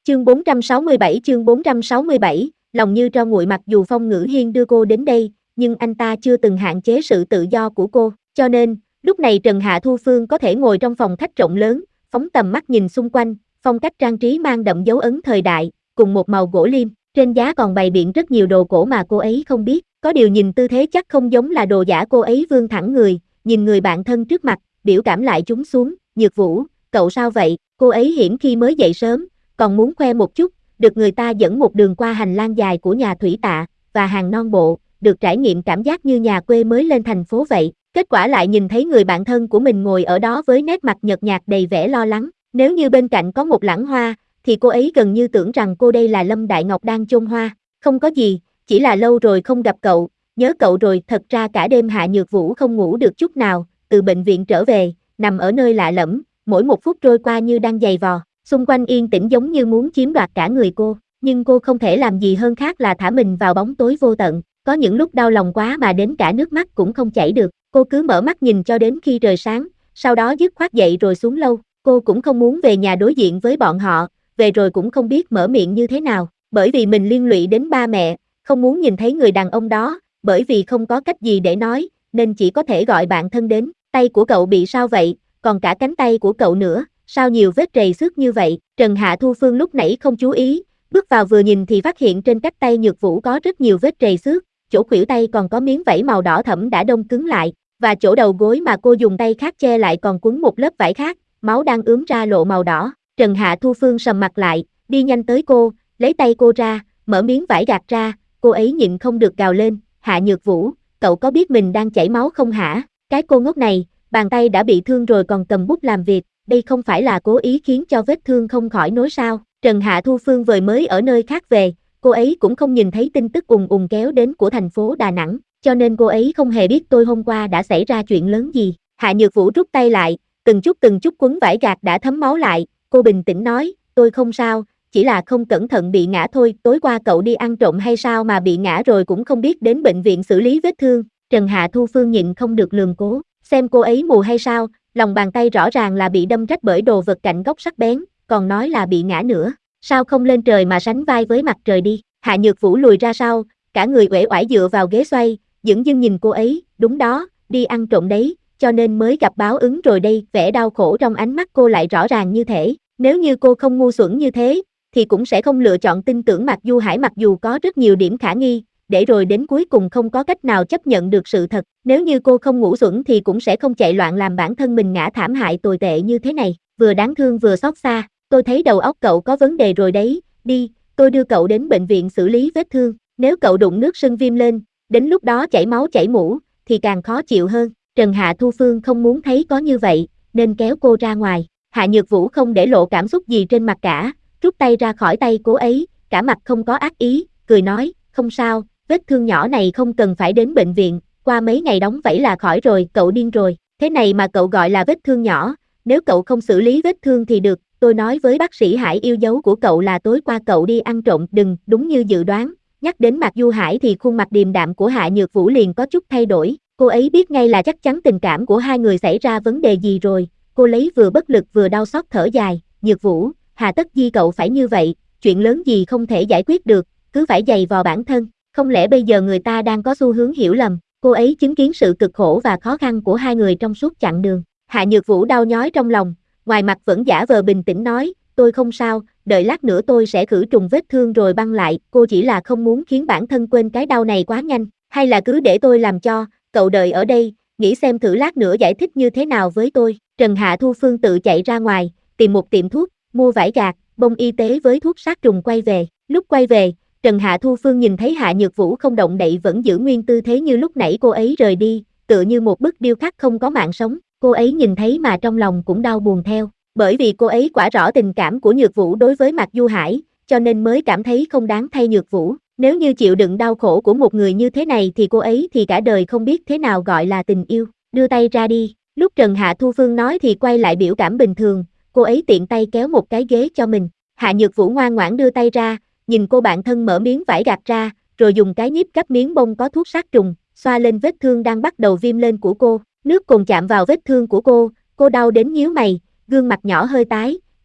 chương 467, lòng như tro nguội. Mặc dù Phong Ngữ Hiên đưa cô đến đây, nhưng anh ta chưa từng hạn chế sự tự do của cô, cho nên, lúc này Trần Hạ Thu Phương có thể ngồi trong phòng khách rộng lớn, phóng tầm mắt nhìn xung quanh, phong cách trang trí mang đậm dấu ấn thời đại, cùng một màu gỗ liêm, trên giá còn bày biện rất nhiều đồ cổ mà cô ấy không biết, có điều nhìn tư thế chắc không giống là đồ giả. Cô ấy vươn thẳng người, nhìn người bạn thân trước mặt, biểu cảm lại trúng xuống. Nhược Vũ, cậu sao vậy? Cô ấy hiển khi mới dậy sớm, còn muốn khoe một chút, được người ta dẫn một đường qua hành lang dài của nhà thủy tạ, và hàng non bộ, được trải nghiệm cảm giác như nhà quê mới lên thành phố vậy. Kết quả lại nhìn thấy người bạn thân của mình ngồi ở đó với nét mặt nhợt nhạt đầy vẻ lo lắng. Nếu như bên cạnh có một lẵng hoa, thì cô ấy gần như tưởng rằng cô đây là Lâm Đại Ngọc đang chôn hoa. Không có gì, chỉ là lâu rồi không gặp cậu, nhớ cậu rồi. Thật ra cả đêm Hạ Nhược Vũ không ngủ được chút nào, từ bệnh viện trở về, nằm ở nơi lạ lẫm, mỗi một phút trôi qua như đang giày vò, xung quanh yên tĩnh giống như muốn chiếm đoạt cả người cô, nhưng cô không thể làm gì hơn khác là thả mình vào bóng tối vô tận. Có những lúc đau lòng quá mà đến cả nước mắt cũng không chảy được, cô cứ mở mắt nhìn cho đến khi trời sáng, sau đó dứt khoát dậy rồi xuống lâu. Cô cũng không muốn về nhà đối diện với bọn họ, về rồi cũng không biết mở miệng như thế nào, bởi vì mình liên lụy đến ba mẹ, không muốn nhìn thấy người đàn ông đó, bởi vì không có cách gì để nói, nên chỉ có thể gọi bạn thân đến. Tay của cậu bị sao vậy, còn cả cánh tay của cậu nữa, sao nhiều vết trầy xước như vậy? Trần Hạ Thu Phương lúc nãy không chú ý, bước vào vừa nhìn thì phát hiện trên cánh tay Nhược Vũ có rất nhiều vết trầy xước, chỗ khuỷu tay còn có miếng vảy màu đỏ thẫm đã đông cứng lại, và chỗ đầu gối mà cô dùng tay khác che lại còn quấn một lớp vải khác, máu đang ướm ra lộ màu đỏ. Trần Hạ Thu Phương sầm mặt lại, đi nhanh tới cô, lấy tay cô ra, mở miếng vải gạt ra. Cô ấy nhịn không được gào lên, Hạ Nhược Vũ, cậu có biết mình đang chảy máu không hả? Cái cô ngốc này, bàn tay đã bị thương rồi còn cầm bút làm việc, đây không phải là cố ý khiến cho vết thương không khỏi nối sao? Trần Hạ Thu Phương vừa mới ở nơi khác về, cô ấy cũng không nhìn thấy tin tức ùn ùn kéo đến của thành phố Đà Nẵng, cho nên cô ấy không hề biết tôi hôm qua đã xảy ra chuyện lớn gì. Hạ Nhược Vũ rút tay lại, từng chút quấn vải gạt đã thấm máu lại, cô bình tĩnh nói, tôi không sao, chỉ là không cẩn thận bị ngã thôi. Tối qua cậu đi ăn trộm hay sao mà bị ngã rồi cũng không biết đến bệnh viện xử lý vết thương? Trần Hạ Thu Phương nhịn không được lườm Cố, xem cô ấy mù hay sao, lòng bàn tay rõ ràng là bị đâm rách bởi đồ vật cạnh góc sắc bén, còn nói là bị ngã nữa, sao không lên trời mà sánh vai với mặt trời đi? Hạ Nhược Vũ lùi ra sau, cả người uể oải dựa vào ghế xoay, dửng dưng nhìn cô ấy, đúng đó, đi ăn trộm đấy, cho nên mới gặp báo ứng rồi đây. Vẻ đau khổ trong ánh mắt cô lại rõ ràng như thể, nếu như cô không ngu xuẩn như thế, thì cũng sẽ không lựa chọn tin tưởng Mạc Du Hải mặc dù có rất nhiều điểm khả nghi, để rồi đến cuối cùng không có cách nào chấp nhận được sự thật. Nếu như cô không ngu xuẩn thì cũng sẽ không chạy loạn làm bản thân mình ngã thảm hại tồi tệ như thế này. Vừa đáng thương vừa xót xa, tôi thấy đầu óc cậu có vấn đề rồi đấy, đi, tôi đưa cậu đến bệnh viện xử lý vết thương, nếu cậu đụng nước sưng viêm lên, đến lúc đó chảy máu chảy mũ, thì càng khó chịu hơn. Trần Hạ Thu Phương không muốn thấy có như vậy, nên kéo cô ra ngoài. Hạ Nhược Vũ không để lộ cảm xúc gì trên mặt cả, rút tay ra khỏi tay cô ấy, cả mặt không có ác ý, cười nói, không sao, vết thương nhỏ này không cần phải đến bệnh viện, qua mấy ngày đóng vảy là khỏi rồi. Cậu điên rồi, thế này mà cậu gọi là vết thương nhỏ, nếu cậu không xử lý vết thương thì được, tôi nói với bác sĩ Hải yêu dấu của cậu là tối qua cậu đi ăn trộm. Đừng, đúng như dự đoán, nhắc đến Mạc Du Hải thì khuôn mặt điềm đạm của Hạ Nhược Vũ liền có chút thay đổi, cô ấy biết ngay là chắc chắn tình cảm của hai người xảy ra vấn đề gì rồi. Cô lấy vừa bất lực vừa đau xót thở dài, Nhược Vũ, hà tất gì cậu phải như vậy, chuyện lớn gì không thể giải quyết được, cứ phải giày vò bản thân, không lẽ bây giờ người ta đang có xu hướng hiểu lầm? Cô ấy chứng kiến sự cực khổ và khó khăn của hai người trong suốt chặng đường. Hạ Nhược Vũ đau nhói trong lòng, ngoài mặt vẫn giả vờ bình tĩnh nói, tôi không sao, đợi lát nữa tôi sẽ khử trùng vết thương rồi băng lại. Cô chỉ là không muốn khiến bản thân quên cái đau này quá nhanh, hay là cứ để tôi làm cho, cậu đợi ở đây, nghĩ xem thử lát nữa giải thích như thế nào với tôi. Trần Hạ Thu Phương tự chạy ra ngoài, tìm một tiệm thuốc, mua vải gạc, bông y tế với thuốc sát trùng quay về. Lúc quay về, Trần Hạ Thu Phương nhìn thấy Hạ Nhược Vũ không động đậy vẫn giữ nguyên tư thế như lúc nãy cô ấy rời đi, tựa như một bức điêu khắc không có mạng sống. Cô ấy nhìn thấy mà trong lòng cũng đau buồn theo, bởi vì cô ấy quả rõ tình cảm của Nhược Vũ đối với Mạc Du Hải, cho nên mới cảm thấy không đáng thay Nhược Vũ. Nếu như chịu đựng đau khổ của một người như thế này thì cô ấy thì cả đời không biết thế nào gọi là tình yêu. Đưa tay ra đi. Lúc Trần Hạ Thu Phương nói thì quay lại biểu cảm bình thường, cô ấy tiện tay kéo một cái ghế cho mình. Hạ Nhược Vũ ngoan ngoãn đưa tay ra, nhìn cô bạn thân mở miếng vải gạt ra, rồi dùng cái nhíp gấp miếng bông có thuốc sát trùng, xoa lên vết thương đang bắt đầu viêm lên của cô. Nước cồn chạm vào vết thương của cô đau đến nhíu mày, gương mặt nhỏ hơi tái,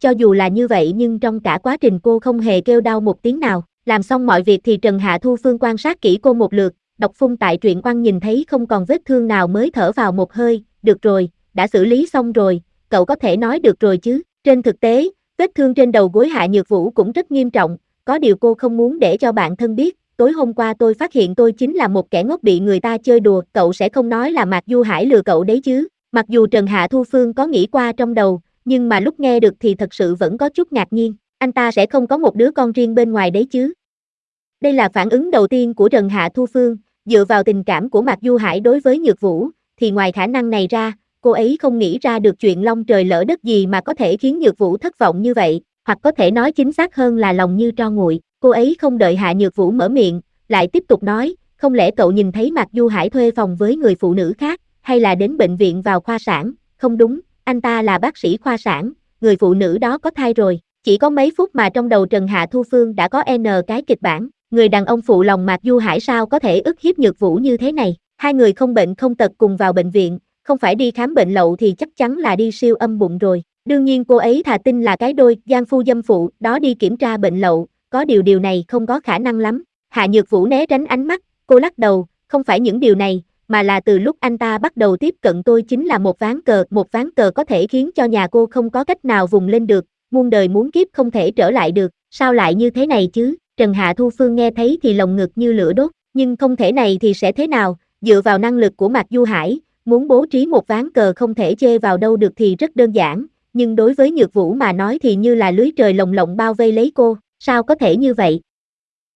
cho dù là như vậy nhưng trong cả quá trình cô không hề kêu đau một tiếng nào. Làm xong mọi việc thì Trần Hạ Thu Phương quan sát kỹ cô một lượt, đọc phun tại truyện oan nhìn thấy không còn vết thương nào mới thở vào một hơi, được rồi, đã xử lý xong rồi, cậu có thể nói được rồi chứ. Trên thực tế, vết thương trên đầu gối Hạ Nhược Vũ cũng rất nghiêm trọng, có điều cô không muốn để cho bạn thân biết, tối hôm qua tôi phát hiện tôi chính là một kẻ ngốc bị người ta chơi đùa, cậu sẽ không nói là Mạc Du Hải lừa cậu đấy chứ. Mặc dù Trần Hạ Thu Phương có nghĩ qua trong đầu, nhưng mà lúc nghe được thì thật sự vẫn có chút ngạc nhiên, anh ta sẽ không có một đứa con riêng bên ngoài đấy chứ. Đây là phản ứng đầu tiên của Trần Hạ Thu Phương, dựa vào tình cảm của Mạc Du Hải đối với Nhược Vũ, thì ngoài khả năng này ra, cô ấy không nghĩ ra được chuyện long trời lỡ đất gì mà có thể khiến Nhược Vũ thất vọng như vậy, hoặc có thể nói chính xác hơn là lòng như tro nguội. Cô ấy không đợi Hạ Nhược Vũ mở miệng, lại tiếp tục nói, không lẽ cậu nhìn thấy Mạc Du Hải thuê phòng với người phụ nữ khác, hay là đến bệnh viện vào khoa sản? Không đúng, anh ta là bác sĩ khoa sản, người phụ nữ đó có thai rồi. Chỉ có mấy phút mà trong đầu Trần Hạ Thu Phương đã có N cái kịch bản, người đàn ông phụ lòng Mạc Du Hải sao có thể ức hiếp Nhược Vũ như thế này. Hai người không bệnh không tật cùng vào bệnh viện, không phải đi khám bệnh lậu thì chắc chắn là đi siêu âm bụng rồi. Đương nhiên cô ấy thà tin là cái đôi gian phu dâm phụ đó đi kiểm tra bệnh lậu, có điều này không có khả năng lắm. Hạ Nhược Vũ né tránh ánh mắt, cô lắc đầu, không phải những điều này, mà là từ lúc anh ta bắt đầu tiếp cận tôi chính là một ván cờ có thể khiến cho nhà cô không có cách nào vùng lên được, muôn đời muốn kiếp không thể trở lại được, sao lại như thế này chứ? Trần Hạ Thu Phương nghe thấy thì lồng ngực như lửa đốt, nhưng không thể này thì sẽ thế nào, dựa vào năng lực của Mạc Du Hải, muốn bố trí một ván cờ không thể chê vào đâu được thì rất đơn giản, nhưng đối với Nhược Vũ mà nói thì như là lưới trời lồng lộng bao vây lấy cô, sao có thể như vậy?